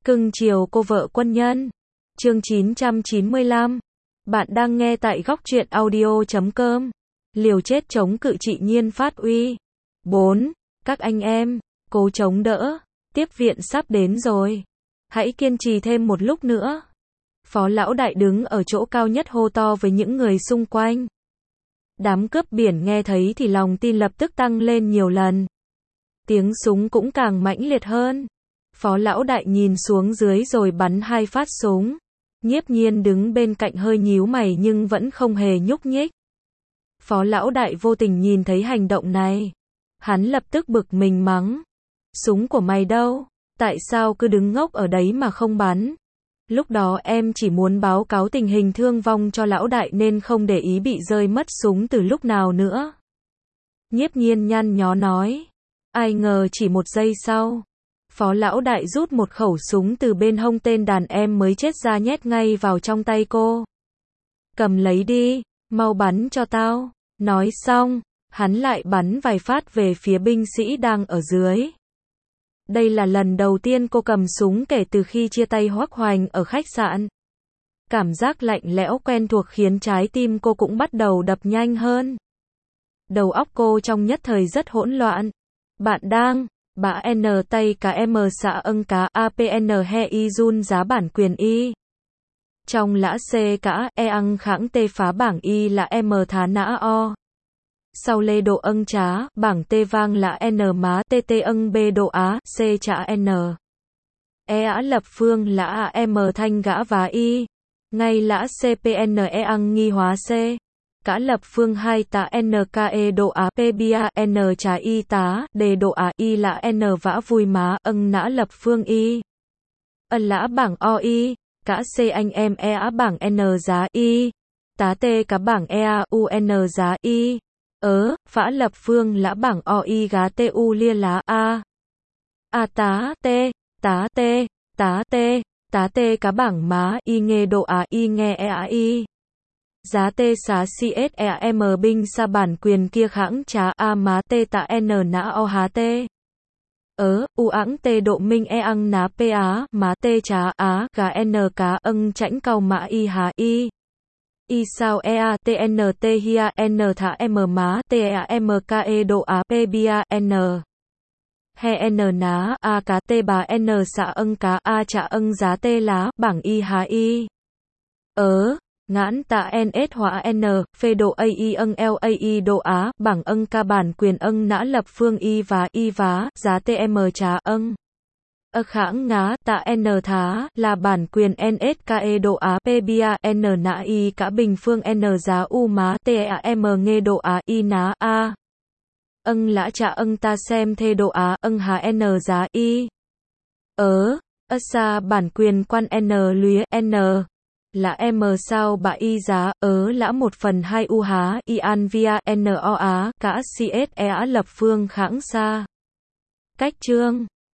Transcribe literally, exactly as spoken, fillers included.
Cưng chiều cô vợ quân nhân. Chương chín trăm chín mươi lăm. Bạn đang nghe tại góc truyện audio chấm com. Liều chết chống cự trị nhiên phát uy. bốn. Các anh em, cố chống đỡ. Tiếp viện sắp đến rồi. Hãy kiên trì thêm một lúc nữa. Phó lão đại đứng ở chỗ cao nhất hô to với những người xung quanh. Đám cướp biển nghe thấy thì lòng tin lập tức tăng lên nhiều lần. Tiếng súng cũng càng mãnh liệt hơn. Phó lão đại nhìn xuống dưới rồi bắn hai phát súng. Nhiếp nhiên đứng bên cạnh hơi nhíu mày nhưng vẫn không hề nhúc nhích. Phó lão đại vô tình nhìn thấy hành động này. Hắn lập tức bực mình mắng. Súng của mày đâu? Tại sao cứ đứng ngốc ở đấy mà không bắn? Lúc đó em chỉ muốn báo cáo tình hình thương vong cho lão đại nên không để ý bị rơi mất súng từ lúc nào nữa. Nhiếp nhiên nhăn nhó nói. Ai ngờ chỉ một giây sau. Phó lão đại rút một khẩu súng từ bên hông tên đàn em mới chết ra nhét ngay vào trong tay cô. Cầm lấy đi, mau bắn cho tao. Nói xong, hắn lại bắn vài phát về phía binh sĩ đang ở dưới. Đây là lần đầu tiên cô cầm súng kể từ khi chia tay Hoắc Hoành ở khách sạn. Cảm giác lạnh lẽo quen thuộc khiến trái tim cô cũng bắt đầu đập nhanh hơn. Đầu óc cô trong nhất thời rất hỗn loạn. Bạn đang, bạ N tay cá M xạ âng cá A P N he y run giá bản quyền y. Trong lã C cả E ăng kháng T phá bảng y là M thá nã O. Sau lê độ âng trá, bảng T vang là N má T T âng B độ á, C trả N. E ả lập phương là A M thanh gã vá y. Ngay lã C P N E ăng nghi hóa C. Cả lập phương hai tá N K E độ á P bia N trả y tá, D độ á y là N vã vui má, âng nã lập phương y. Ân lã bảng O y, cả C anh em E á bảng N giá y. Tá T cả bảng E A U N giá y. Ớ, vã lập phương lã bảng O y gá T U lia lá A. A tá T, tá T, tá T, tá T cá bảng má y nghe độ á y nghe E á y. Giá T xá C S E M binh sa bản quyền kia kháng trá A má T tạ N nã O há T. Ớ, U ẵng T độ minh E ăng ná P á, má T trá á, gá N cá âng chãnh cầu mã y há y. Y sao E A T N T hia N thả M má T E A M K E độ á P bia N. He N ná A cá T bà N xạ âng cá A trả âng giá T lá, bảng y há y. Ớ. Ngãn tạ N S hóa N, phê độ A I âng L A I độ á, bảng âng ca bản quyền âng nã lập phương y và y vá, giá T M trá âng. Ơ kháng ngá, tạ N thá, là bản quyền N S K E độ á P bia N nã y cả bình phương N giá U má T E A M nghe độ á y ná A. Âng lã trả âng ta xem thê độ á âng há N giá y. Ớ, ơ xa bản quyền quan N luyến N. Là M sao bạ y giá, ớ lã một phần hai U há, y an via, N O á, cả C S E á lập phương kháng xa. Cách chương